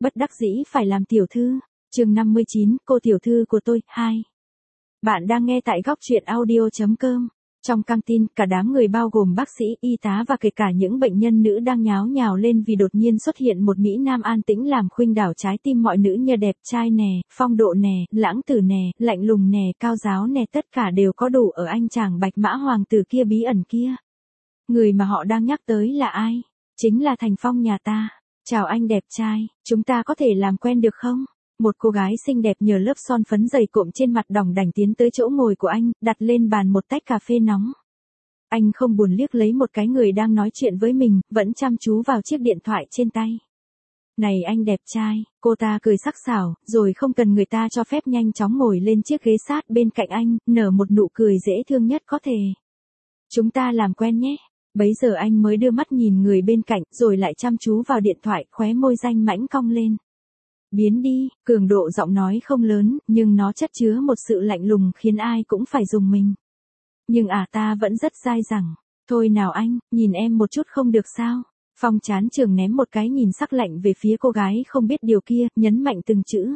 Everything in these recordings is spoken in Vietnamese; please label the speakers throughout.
Speaker 1: Bất đắc dĩ phải làm tiểu thư. Chương 59, cô tiểu thư của tôi, 2. Bạn đang nghe tại góc truyện audio.com. Trong căng tin, cả đám người bao gồm bác sĩ, y tá và kể cả những bệnh nhân nữ đang nháo nhào lên vì đột nhiên xuất hiện một Mỹ Nam an tĩnh làm khuynh đảo trái tim mọi nữ như đẹp trai nè, phong độ nè, lãng tử nè, lạnh lùng nè, cao giáo nè, tất cả đều có đủ ở anh chàng bạch mã hoàng tử kia bí ẩn kia. Người mà họ đang nhắc tới là ai? Chính là Thành Phong nhà ta. Chào anh đẹp trai, chúng ta có thể làm quen được không? Một cô gái xinh đẹp nhờ lớp son phấn dày cộm trên mặt đỏng đảnh tiến tới chỗ ngồi của anh, đặt lên bàn một tách cà phê nóng. Anh không buồn liếc lấy một cái người đang nói chuyện với mình, vẫn chăm chú vào chiếc điện thoại trên tay. Này anh đẹp trai, cô ta cười sắc sảo, rồi không cần người ta cho phép nhanh chóng ngồi lên chiếc ghế sát bên cạnh anh, nở một nụ cười dễ thương nhất có thể. Chúng ta làm quen nhé. Bấy giờ anh mới đưa mắt nhìn người bên cạnh, rồi lại chăm chú vào điện thoại, khóe môi danh mãnh cong lên. Biến đi, cường độ giọng nói không lớn, nhưng nó chất chứa một sự lạnh lùng khiến ai cũng phải rùng mình. Nhưng ta vẫn rất dai dẳng. Thôi nào anh, nhìn em một chút không được sao? Phong chán trường ném một cái nhìn sắc lạnh về phía cô gái không biết điều kia, nhấn mạnh từng chữ.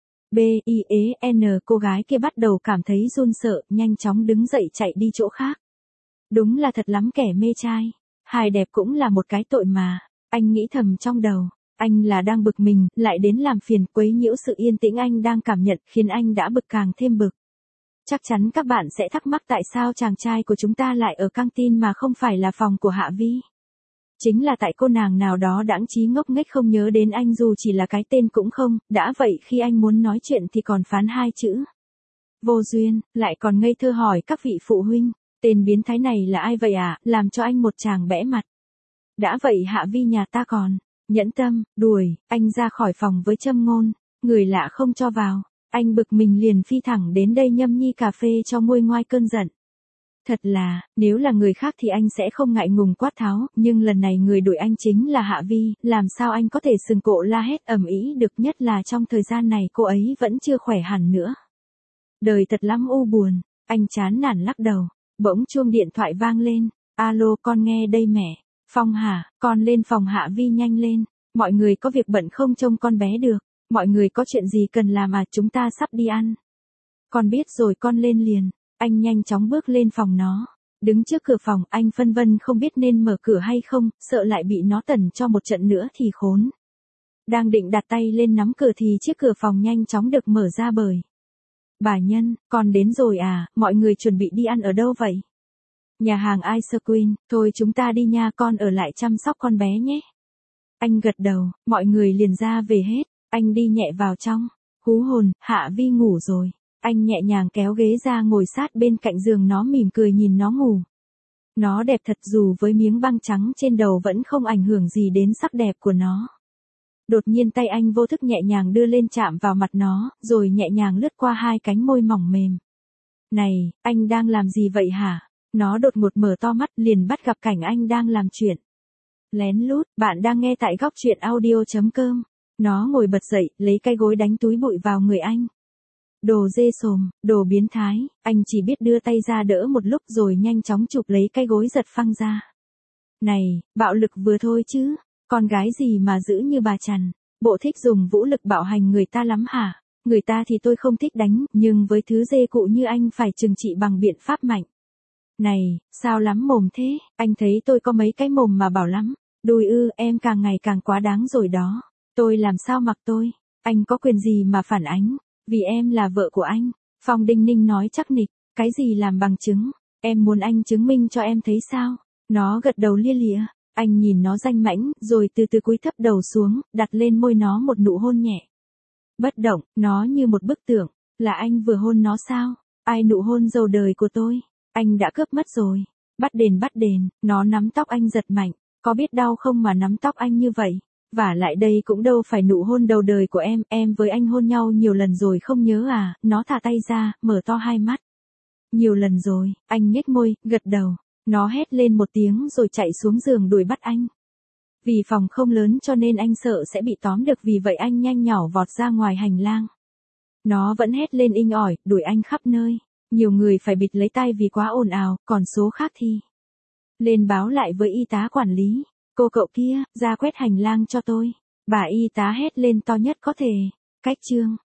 Speaker 1: B-I-E-N. Cô gái kia bắt đầu cảm thấy run sợ, nhanh chóng đứng dậy chạy đi chỗ khác. Đúng là thật lắm kẻ mê trai. Hài đẹp cũng là một cái tội mà. Anh nghĩ thầm trong đầu. Anh là đang bực mình, lại đến làm phiền, quấy nhiễu sự yên tĩnh anh đang cảm nhận, khiến anh đã bực càng thêm bực. Chắc chắn các bạn sẽ thắc mắc tại sao chàng trai của chúng ta lại ở căng tin mà không phải là phòng của Hạ Vi. Chính là tại cô nàng nào đó đãng trí ngốc nghếch không nhớ đến anh dù chỉ là cái tên cũng không, đã vậy khi anh muốn nói chuyện thì còn phán hai chữ. Vô duyên, lại còn ngây thơ hỏi các vị phụ huynh, tên biến thái này là ai vậy làm cho anh một tràng bẽ mặt. Đã vậy Hạ Vi nhà ta còn nhẫn tâm, đuổi, anh ra khỏi phòng với châm ngôn, người lạ không cho vào. Anh bực mình liền phi thẳng đến đây nhâm nhi cà phê cho nguôi ngoai cơn giận. Thật là, nếu là người khác thì anh sẽ không ngại ngùng quát tháo, nhưng lần này người đuổi anh chính là Hạ Vi, làm sao anh có thể sừng cộ la hét ầm ĩ được, nhất là trong thời gian này cô ấy vẫn chưa khỏe hẳn nữa. Đời thật lắm u buồn, anh chán nản lắc đầu, bỗng chuông điện thoại vang lên, alo con nghe đây mẹ. Phong hả, con lên phòng Hạ Vi nhanh lên, mọi người có việc bận không trông con bé được, mọi người có chuyện gì cần làm chúng ta sắp đi ăn. Con biết rồi con lên liền, anh nhanh chóng bước lên phòng nó, đứng trước cửa phòng anh phân vân không biết nên mở cửa hay không, sợ lại bị nó tẩn cho một trận nữa thì khốn. Đang định đặt tay lên nắm cửa thì chiếc cửa phòng nhanh chóng được mở ra bởi. Bà Nhân, con đến rồi mọi người chuẩn bị đi ăn ở đâu vậy? Nhà hàng Ice Queen, thôi chúng ta đi nha, con ở lại chăm sóc con bé nhé. Anh gật đầu, mọi người liền ra về hết, anh đi nhẹ vào trong, hú hồn, Hạ Vi ngủ rồi. Anh nhẹ nhàng kéo ghế ra ngồi sát bên cạnh giường nó mỉm cười nhìn nó ngủ. Nó đẹp thật dù với miếng băng trắng trên đầu vẫn không ảnh hưởng gì đến sắc đẹp của nó. Đột nhiên tay anh vô thức nhẹ nhàng đưa lên chạm vào mặt nó, rồi nhẹ nhàng lướt qua hai cánh môi mỏng mềm. Này, anh đang làm gì vậy hả? Nó đột ngột mở to mắt liền bắt gặp cảnh anh đang làm chuyện. Lén lút, bạn đang nghe tại góc truyện audio.com. Nó ngồi bật dậy, lấy cái gối đánh túi bụi vào người anh. Đồ dê sồm, đồ biến thái, anh chỉ biết đưa tay ra đỡ một lúc rồi nhanh chóng chụp lấy cái gối giật phăng ra. Này, bạo lực vừa thôi chứ, con gái gì mà dữ như bà Trần, bộ thích dùng vũ lực bạo hành người ta lắm hả? Người ta thì tôi không thích đánh, nhưng với thứ dê cụ như anh phải trừng trị bằng biện pháp mạnh. Này, sao lắm mồm thế, anh thấy tôi có mấy cái mồm mà bảo lắm. Đùi em càng ngày càng quá đáng rồi đó. Tôi làm sao mặc tôi, anh có quyền gì mà phản ánh, vì em là vợ của anh. Phong đinh ninh nói chắc nịch, cái gì làm bằng chứng, em muốn anh chứng minh cho em thấy sao? Nó gật đầu lia lịa, anh nhìn nó danh mãnh, rồi từ từ cúi thấp đầu xuống, đặt lên môi nó một nụ hôn nhẹ. Bất động, nó như một bức tượng, là anh vừa hôn nó sao? Ai nụ hôn dầu đời của tôi? Anh đã cướp mất rồi. Bắt đền, nó nắm tóc anh giật mạnh, có biết đau không mà nắm tóc anh như vậy? Và lại đây cũng đâu phải nụ hôn đầu đời của em với anh hôn nhau nhiều lần rồi không nhớ nó thả tay ra, mở to hai mắt. Nhiều lần rồi, anh nhếch môi, gật đầu, nó hét lên một tiếng rồi chạy xuống giường đuổi bắt anh. Vì phòng không lớn cho nên anh sợ sẽ bị tóm được, vì vậy anh nhanh nhỏ vọt ra ngoài hành lang. Nó vẫn hét lên inh ỏi, đuổi anh khắp nơi. Nhiều người phải bịt lấy tai vì quá ồn ào, còn số khác thì lên báo lại với y tá quản lý. Cô cậu kia, ra quét hành lang cho tôi. Bà y tá hét lên to nhất có thể. Cách chương